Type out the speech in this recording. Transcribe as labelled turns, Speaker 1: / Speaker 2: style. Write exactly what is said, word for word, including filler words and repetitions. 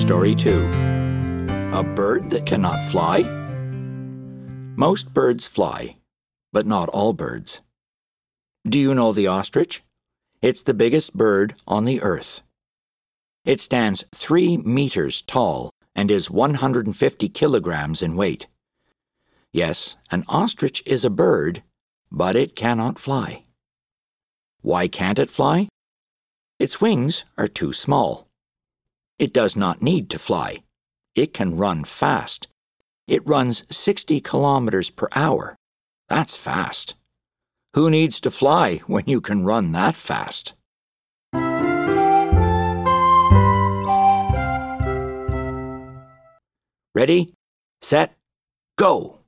Speaker 1: Story two. A bird that cannot fly? Most birds fly, but not all birds. Do you know the ostrich? It's the biggest bird on the earth. It stands three meters tall and is one hundred fifty kilograms in weight. Yes, an ostrich is a bird, but it cannot fly. Why can't it fly? Its wings are too small. It does not need to fly. It can run fast. It runs sixty kilometers per hour. That's fast. Who needs to fly when you can run that fast? Ready, set, go!